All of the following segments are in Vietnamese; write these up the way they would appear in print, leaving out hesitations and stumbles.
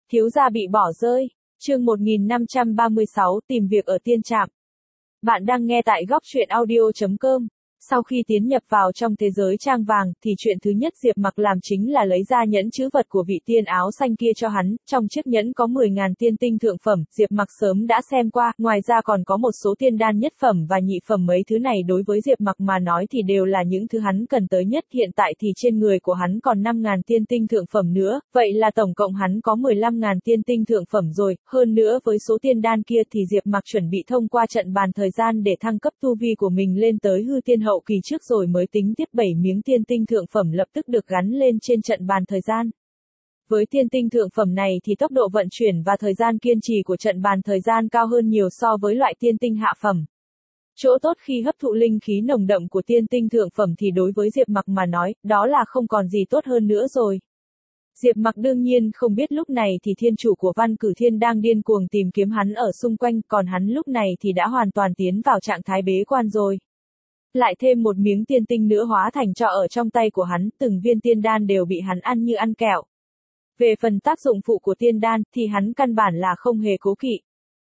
Thiếu gia bị bỏ rơi. Chương 1536, tìm việc ở tiên trạm. Bạn đang nghe tại góc truyện audio.com. Sau khi tiến nhập vào trong thế giới trang vàng, thì chuyện thứ nhất Diệp Mặc làm chính là lấy ra nhẫn chữ vật của vị tiên áo xanh kia cho hắn, trong chiếc nhẫn có 10.000 tiên tinh thượng phẩm, Diệp Mặc sớm đã xem qua, ngoài ra còn có một số tiên đan nhất phẩm và nhị phẩm, mấy thứ này đối với Diệp Mặc mà nói thì đều là những thứ hắn cần tới nhất, hiện tại thì trên người của hắn còn 5.000 tiên tinh thượng phẩm nữa, vậy là tổng cộng hắn có 15.000 tiên tinh thượng phẩm rồi, hơn nữa với số tiên đan kia thì Diệp Mặc chuẩn bị thông qua trận bàn thời gian để thăng cấp tu vi của mình lên tới hư tiên hậu kỳ trước rồi mới tính tiếp 7 miếng tiên tinh thượng phẩm lập tức được gắn lên trên trận bàn thời gian. Với tiên tinh thượng phẩm này thì tốc độ vận chuyển và thời gian kiên trì của trận bàn thời gian cao hơn nhiều so với loại tiên tinh hạ phẩm. Chỗ tốt khi hấp thụ linh khí nồng đậm của tiên tinh thượng phẩm thì đối với Diệp Mặc mà nói, đó là không còn gì tốt hơn nữa rồi. Diệp Mặc đương nhiên không biết lúc này thì thiên chủ của Văn Cử Thiên đang điên cuồng tìm kiếm hắn ở xung quanh, còn hắn lúc này thì đã hoàn toàn tiến vào trạng thái bế quan rồi. Lại thêm một miếng tiên tinh nữa hóa thành tro ở trong tay của hắn, từng viên tiên đan đều bị hắn ăn như ăn kẹo. Về phần tác dụng phụ của tiên đan, thì hắn căn bản là không hề cố kỵ.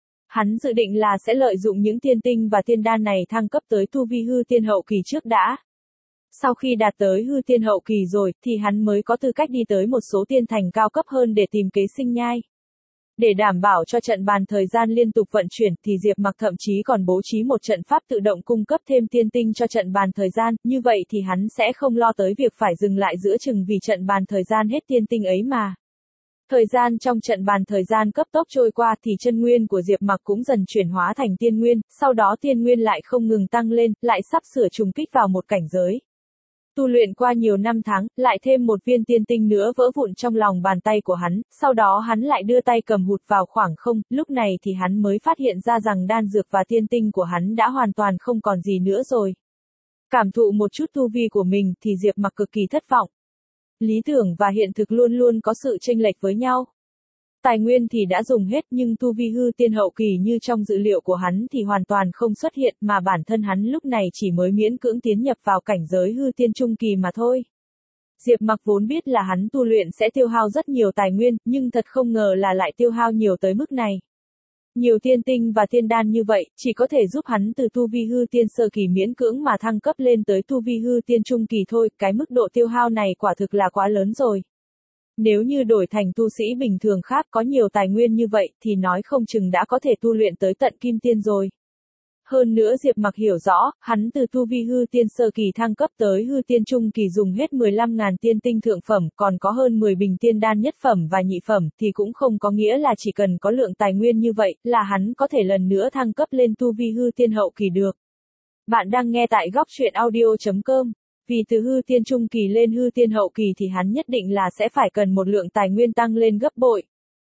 Hắn dự định là sẽ lợi dụng những tiên tinh và tiên đan này thăng cấp tới tu vi hư tiên hậu kỳ trước đã. Sau khi đạt tới hư tiên hậu kỳ rồi, thì hắn mới có tư cách đi tới một số tiên thành cao cấp hơn để tìm kế sinh nhai. Để đảm bảo cho trận bàn thời gian liên tục vận chuyển thì Diệp Mặc thậm chí còn bố trí một trận pháp tự động cung cấp thêm tiên tinh cho trận bàn thời gian, như vậy thì hắn sẽ không lo tới việc phải dừng lại giữa chừng vì trận bàn thời gian hết tiên tinh ấy mà. Thời gian trong trận bàn thời gian cấp tốc trôi qua thì chân nguyên của Diệp Mặc cũng dần chuyển hóa thành tiên nguyên, sau đó tiên nguyên lại không ngừng tăng lên, lại sắp sửa trùng kích vào một cảnh giới. Tu luyện qua nhiều năm tháng, lại thêm một viên tiên tinh nữa vỡ vụn trong lòng bàn tay của hắn, sau đó hắn lại đưa tay cầm hụt vào khoảng không, lúc này thì hắn mới phát hiện ra rằng đan dược và tiên tinh của hắn đã hoàn toàn không còn gì nữa rồi. Cảm thụ một chút tu vi của mình thì Diệp Mặc cực kỳ thất vọng. Lý tưởng và hiện thực luôn luôn có sự chênh lệch với nhau. Tài nguyên thì đã dùng hết nhưng tu vi hư tiên hậu kỳ như trong dự liệu của hắn thì hoàn toàn không xuất hiện mà bản thân hắn lúc này chỉ mới miễn cưỡng tiến nhập vào cảnh giới hư tiên trung kỳ mà thôi. Diệp Mặc vốn biết là hắn tu luyện sẽ tiêu hao rất nhiều tài nguyên, nhưng thật không ngờ là lại tiêu hao nhiều tới mức này. Nhiều tiên tinh và tiên đan như vậy, chỉ có thể giúp hắn từ tu vi hư tiên sơ kỳ miễn cưỡng mà thăng cấp lên tới tu vi hư tiên trung kỳ thôi, cái mức độ tiêu hao này quả thực là quá lớn rồi. Nếu như đổi thành tu sĩ bình thường khác có nhiều tài nguyên như vậy thì nói không chừng đã có thể tu luyện tới tận kim tiên rồi. Hơn nữa Diệp Mặc hiểu rõ, hắn từ tu vi hư tiên sơ kỳ thăng cấp tới hư tiên trung kỳ dùng hết 15.000 tiên tinh thượng phẩm, còn có hơn 10 bình tiên đan nhất phẩm và nhị phẩm thì cũng không có nghĩa là chỉ cần có lượng tài nguyên như vậy là hắn có thể lần nữa thăng cấp lên tu vi hư tiên hậu kỳ được. Bạn đang nghe tại góc truyện audio.com. Vì từ hư tiên trung kỳ lên hư tiên hậu kỳ thì hắn nhất định là sẽ phải cần một lượng tài nguyên tăng lên gấp bội.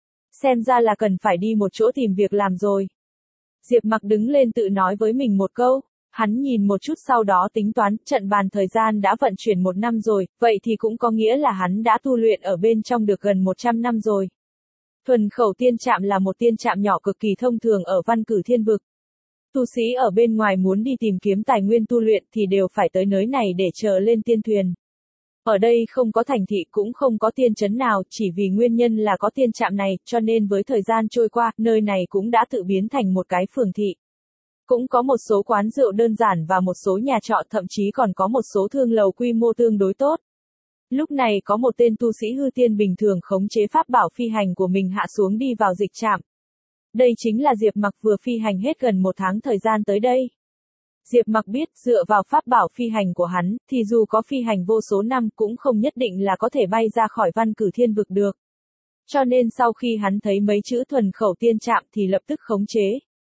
Xem ra là cần phải đi một chỗ tìm việc làm rồi. Diệp Mặc đứng lên tự nói với mình một câu, hắn nhìn một chút sau đó tính toán, trận bàn thời gian đã vận chuyển 1 năm rồi, vậy thì cũng có nghĩa là hắn đã tu luyện ở bên trong được gần 100 năm rồi. Thuần Khẩu Tiên Trạm là một tiên trạm nhỏ cực kỳ thông thường ở Văn Cử Thiên Vực. Tu sĩ ở bên ngoài muốn đi tìm kiếm tài nguyên tu luyện thì đều phải tới nơi này để chờ lên tiên thuyền. Ở đây không có thành thị cũng không có tiên trấn nào, chỉ vì nguyên nhân là có tiên trạm này, cho nên với thời gian trôi qua, nơi này cũng đã tự biến thành một cái phường thị. Cũng có một số quán rượu đơn giản và một số nhà trọ, thậm chí còn có một số thương lầu quy mô tương đối tốt. Lúc này có một tên tu sĩ hư tiên bình thường khống chế pháp bảo phi hành của mình hạ xuống đi vào dịch trạm. Đây chính là Diệp Mặc vừa phi hành hết gần 1 tháng thời gian tới đây. Diệp Mặc biết dựa vào pháp bảo phi hành của hắn, thì dù có phi hành vô số năm cũng không nhất định là có thể bay ra khỏi Văn Cử Thiên Vực được. Cho nên sau khi hắn thấy mấy chữ Thuần Khẩu Tiên Trạm thì lập tức khống chế.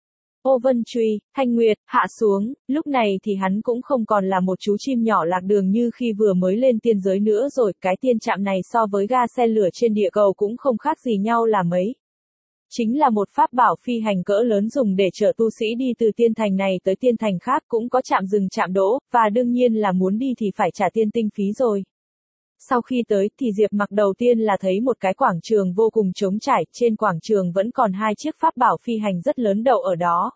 Ô Vân Truy, Thanh Nguyệt, hạ xuống, lúc này thì hắn cũng không còn là một chú chim nhỏ lạc đường như khi vừa mới lên tiên giới nữa rồi, cái tiên trạm này so với ga xe lửa trên địa cầu cũng không khác gì nhau là mấy. Chính là một pháp bảo phi hành cỡ lớn dùng để chở tu sĩ đi từ tiên thành này tới tiên thành khác, cũng có trạm dừng trạm đỗ, và đương nhiên là muốn đi thì phải trả tiên tinh phí rồi. Sau khi tới thì Diệp Mặc đầu tiên là thấy một cái quảng trường vô cùng trống trải, trên quảng trường vẫn còn 2 chiếc pháp bảo phi hành rất lớn đậu ở đó.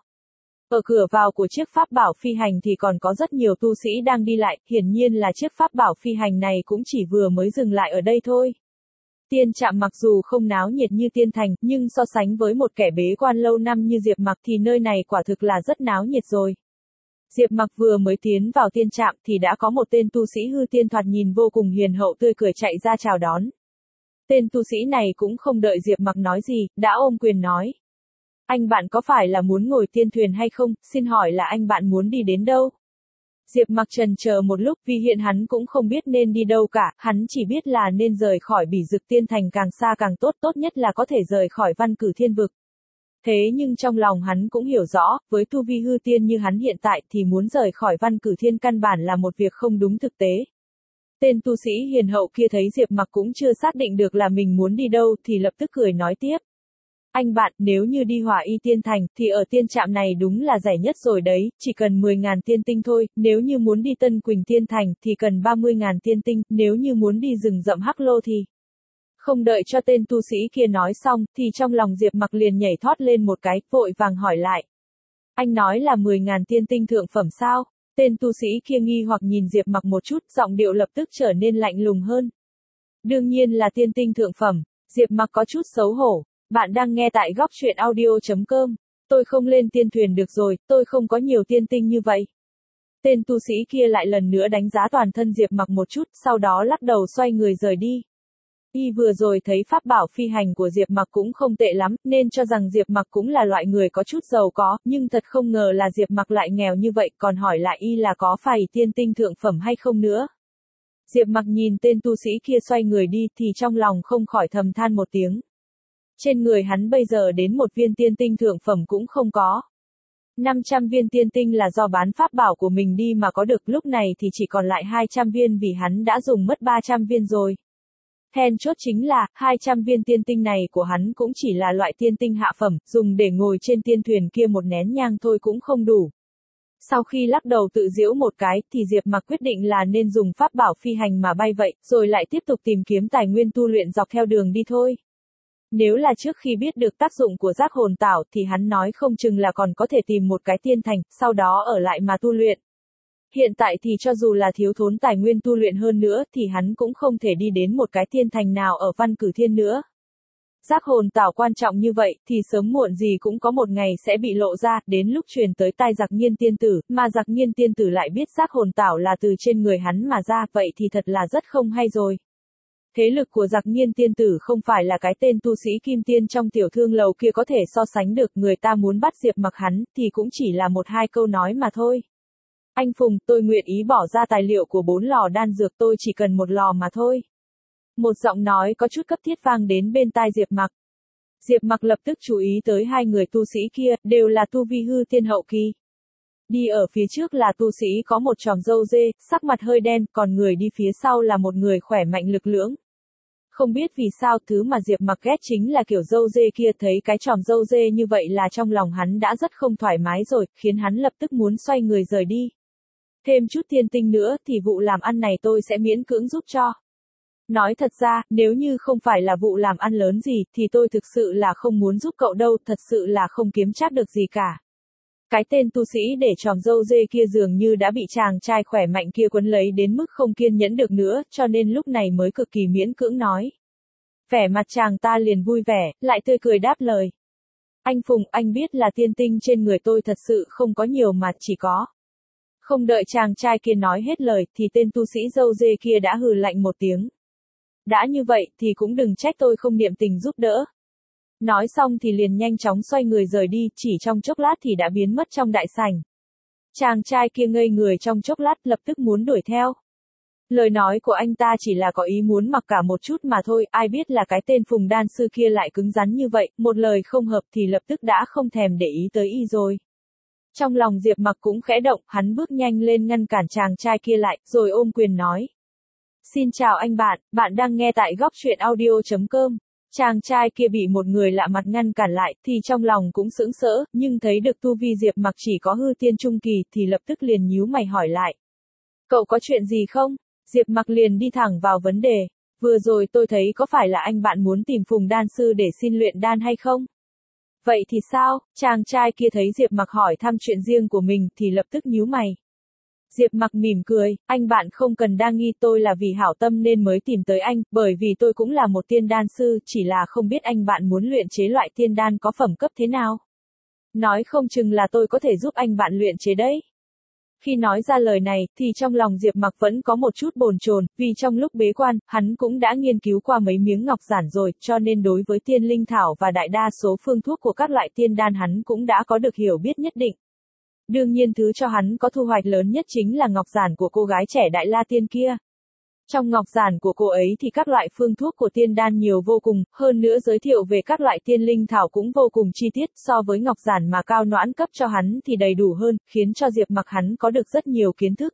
Ở cửa vào của chiếc pháp bảo phi hành thì còn có rất nhiều tu sĩ đang đi lại, hiển nhiên là chiếc pháp bảo phi hành này cũng chỉ vừa mới dừng lại ở đây thôi. Tiên Trạm mặc dù không náo nhiệt như Tiên Thành, nhưng so sánh với một kẻ bế quan lâu năm như Diệp Mặc thì nơi này quả thực là rất náo nhiệt rồi. Diệp Mặc vừa mới tiến vào Tiên Trạm thì đã có một tên tu sĩ hư tiên thoạt nhìn vô cùng hiền hậu tươi cười chạy ra chào đón. Tên tu sĩ này cũng không đợi Diệp Mặc nói gì, đã ôm quyền nói. Anh bạn có phải là muốn ngồi tiên thuyền hay không, xin hỏi là anh bạn muốn đi đến đâu? Diệp Mặc chần chờ một lúc vì hiện hắn cũng không biết nên đi đâu cả, hắn chỉ biết là nên rời khỏi Bỉ Dực Tiên Thành càng xa càng tốt, tốt nhất là có thể rời khỏi Văn Cử Thiên Vực. Thế nhưng trong lòng hắn cũng hiểu rõ, với tu vi hư tiên như hắn hiện tại thì muốn rời khỏi Văn Cử Thiên căn bản là một việc không đúng thực tế. Tên tu sĩ hiền hậu kia thấy Diệp Mặc cũng chưa xác định được là mình muốn đi đâu thì lập tức cười nói tiếp. Anh bạn, nếu như đi Hỏa Y Tiên Thành, thì ở tiên trạm này đúng là rẻ nhất rồi đấy, chỉ cần 10.000 tiên tinh thôi, nếu như muốn đi Tân Quỳnh Tiên Thành, thì cần 30.000 tiên tinh, nếu như muốn đi rừng rậm Hắc Lô thì... Không đợi cho tên tu sĩ kia nói xong, thì trong lòng Diệp Mặc liền nhảy thoát lên một cái, vội vàng hỏi lại. Anh nói là 10.000 tiên tinh thượng phẩm sao? Tên tu sĩ kia nghi hoặc nhìn Diệp Mặc một chút, giọng điệu lập tức trở nên lạnh lùng hơn. Đương nhiên là tiên tinh thượng phẩm, Diệp Mặc có chút xấu hổ. Bạn đang nghe tại góc truyện audio.com. Tôi không lên tiên thuyền được rồi, tôi không có nhiều tiên tinh như vậy. Tên tu sĩ kia lại lần nữa đánh giá toàn thân Diệp Mặc một chút, sau đó lắc đầu xoay người rời đi. Y vừa rồi thấy pháp bảo phi hành của Diệp Mặc cũng không tệ lắm, nên cho rằng Diệp Mặc cũng là loại người có chút giàu có, nhưng thật không ngờ là Diệp Mặc lại nghèo như vậy, còn hỏi lại Y là có phải tiên tinh thượng phẩm hay không nữa. Diệp Mặc nhìn tên tu sĩ kia xoay người đi thì trong lòng không khỏi thầm than một tiếng. Trên người hắn bây giờ đến một viên tiên tinh thượng phẩm cũng không có. 500 viên tiên tinh là do bán pháp bảo của mình đi mà có được, lúc này thì chỉ còn lại 200 viên vì hắn đã dùng mất 300 viên rồi. Then chốt chính là, 200 viên tiên tinh này của hắn cũng chỉ là loại tiên tinh hạ phẩm, dùng để ngồi trên tiên thuyền kia một nén nhang thôi cũng không đủ. Sau khi lắc đầu tự giễu một cái, thì Diệp Mặc quyết định là nên dùng pháp bảo phi hành mà bay vậy, rồi lại tiếp tục tìm kiếm tài nguyên tu luyện dọc theo đường đi thôi. Nếu là trước khi biết được tác dụng của giác hồn tảo thì hắn nói không chừng là còn có thể tìm một cái tiên thành, sau đó ở lại mà tu luyện. Hiện tại thì cho dù là thiếu thốn tài nguyên tu luyện hơn nữa thì hắn cũng không thể đi đến một cái tiên thành nào ở Văn Cử Thiên nữa. Giác hồn tảo quan trọng như vậy thì sớm muộn gì cũng có một ngày sẽ bị lộ ra, đến lúc truyền tới tai Giặc Nghiên tiên tử, mà Giặc Nghiên tiên tử lại biết giác hồn tảo là từ trên người hắn mà ra, vậy thì thật là rất không hay rồi. Thế lực của Giặc Nghiên tiên tử không phải là cái tên tu sĩ kim tiên trong tiểu thương lầu kia có thể so sánh được, người ta muốn bắt Diệp Mặc hắn thì cũng chỉ là một hai câu nói mà thôi. Anh Phùng, tôi nguyện ý bỏ ra tài liệu của 4 lò đan dược, tôi chỉ cần một lò mà thôi. Một giọng nói có chút cấp thiết vang đến bên tai Diệp Mặc. Diệp Mặc lập tức chú ý tới hai người tu sĩ kia, đều là tu vi hư tiên hậu kỳ. Đi ở phía trước là tu sĩ có một chòm râu dê, sắc mặt hơi đen, còn người đi phía sau là một người khỏe mạnh lực lưỡng. Không biết vì sao thứ mà Diệp Mặc ghét chính là kiểu râu dê kia, thấy cái chòm râu dê như vậy là trong lòng hắn đã rất không thoải mái rồi, khiến hắn lập tức muốn xoay người rời đi. Thêm chút tiên tinh nữa thì vụ làm ăn này tôi sẽ miễn cưỡng giúp cho. Nói thật ra, nếu như không phải là vụ làm ăn lớn gì thì tôi thực sự là không muốn giúp cậu đâu, thật sự là không kiếm trác được gì cả. Cái tên tu sĩ để chòm râu dê kia dường như đã bị chàng trai khỏe mạnh kia quấn lấy đến mức không kiên nhẫn được nữa, cho nên lúc này mới cực kỳ miễn cưỡng nói. Vẻ mặt chàng ta liền vui vẻ, lại tươi cười đáp lời. Anh Phùng, anh biết là tiên tinh trên người tôi thật sự không có nhiều mà chỉ có. Không đợi chàng trai kia nói hết lời thì tên tu sĩ râu dê kia đã hừ lạnh một tiếng. Đã như vậy thì cũng đừng trách tôi không niệm tình giúp đỡ. Nói xong thì liền nhanh chóng xoay người rời đi, chỉ trong chốc lát thì đã biến mất trong đại sảnh. Chàng trai kia ngây người trong chốc lát, lập tức muốn đuổi theo. Lời nói của anh ta chỉ là có ý muốn mặc cả một chút mà thôi, ai biết là cái tên Phùng đan sư kia lại cứng rắn như vậy, một lời không hợp thì lập tức đã không thèm để ý tới y rồi. Trong lòng Diệp Mặc cũng khẽ động, hắn bước nhanh lên ngăn cản chàng trai kia lại, rồi ôm quyền nói. Xin chào anh bạn, bạn đang nghe tại góc truyện audio.com. Chàng trai kia bị một người lạ mặt ngăn cản lại, thì trong lòng cũng sững sỡ, nhưng thấy được tu vi Diệp Mặc chỉ có hư tiên trung kỳ thì lập tức liền nhíu mày hỏi lại. Cậu có chuyện gì không? Diệp Mặc liền đi thẳng vào vấn đề. Vừa rồi tôi thấy có phải là anh bạn muốn tìm Phùng đan sư để xin luyện đan hay không? Vậy thì sao? Chàng trai kia thấy Diệp Mặc hỏi thăm chuyện riêng của mình thì lập tức nhíu mày. Diệp Mặc mỉm cười, anh bạn không cần đa nghi, tôi là vì hảo tâm nên mới tìm tới anh, bởi vì tôi cũng là một tiên đan sư, chỉ là không biết anh bạn muốn luyện chế loại tiên đan có phẩm cấp thế nào. Nói không chừng là tôi có thể giúp anh bạn luyện chế đấy. Khi nói ra lời này, thì trong lòng Diệp Mặc vẫn có một chút bồn chồn, vì trong lúc bế quan, hắn cũng đã nghiên cứu qua mấy miếng ngọc giản rồi, cho nên đối với tiên linh thảo và đại đa số phương thuốc của các loại tiên đan hắn cũng đã có được hiểu biết nhất định. Đương nhiên thứ cho hắn có thu hoạch lớn nhất chính là ngọc giản của cô gái trẻ Đại La Tiên kia. Trong ngọc giản của cô ấy thì các loại phương thuốc của tiên đan nhiều vô cùng, hơn nữa giới thiệu về các loại tiên linh thảo cũng vô cùng chi tiết, so với ngọc giản mà Cao Noãn cấp cho hắn thì đầy đủ hơn, khiến cho Diệp Mặc hắn có được rất nhiều kiến thức.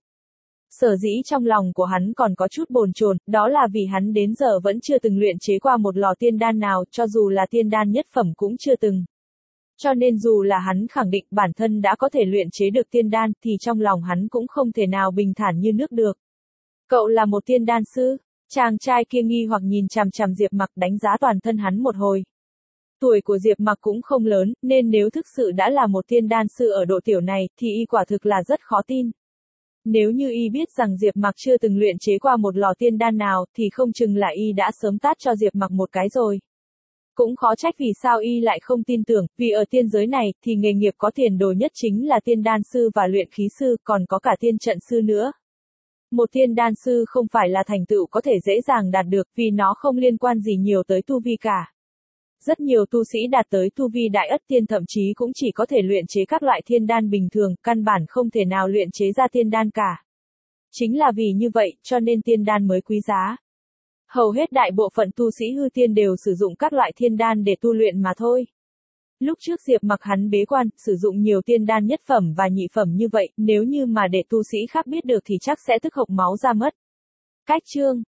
Sở dĩ trong lòng của hắn còn có chút bồn chồn, đó là vì hắn đến giờ vẫn chưa từng luyện chế qua một lò tiên đan nào, cho dù là tiên đan nhất phẩm cũng chưa từng. Cho nên dù là hắn khẳng định bản thân đã có thể luyện chế được tiên đan, thì trong lòng hắn cũng không thể nào bình thản như nước được. Cậu là một tiên đan sư? Chàng trai kia nghi hoặc nhìn chằm chằm Diệp Mặc đánh giá toàn thân hắn một hồi. Tuổi của Diệp Mặc cũng không lớn, nên nếu thực sự đã là một tiên đan sư ở độ tiểu này, thì y quả thực là rất khó tin. Nếu như y biết rằng Diệp Mặc chưa từng luyện chế qua một lò tiên đan nào, thì không chừng là y đã sớm tát cho Diệp Mặc một cái rồi. Cũng khó trách vì sao y lại không tin tưởng, vì ở tiên giới này, thì nghề nghiệp có tiền đồ nhất chính là tiên đan sư và luyện khí sư, còn có cả tiên trận sư nữa. Một tiên đan sư không phải là thành tựu có thể dễ dàng đạt được, vì nó không liên quan gì nhiều tới tu vi cả. Rất nhiều tu sĩ đạt tới tu vi đại ất tiên thậm chí cũng chỉ có thể luyện chế các loại thiên đan bình thường, căn bản không thể nào luyện chế ra tiên đan cả. Chính là vì như vậy, cho nên tiên đan mới quý giá. Hầu hết đại bộ phận tu sĩ hư tiên đều sử dụng các loại thiên đan để tu luyện mà thôi. Lúc trước Diệp Mặc hắn bế quan, sử dụng nhiều tiên đan nhất phẩm và nhị phẩm như vậy, nếu như mà để tu sĩ khác biết được thì chắc sẽ tức hộc máu ra mất. Cách chương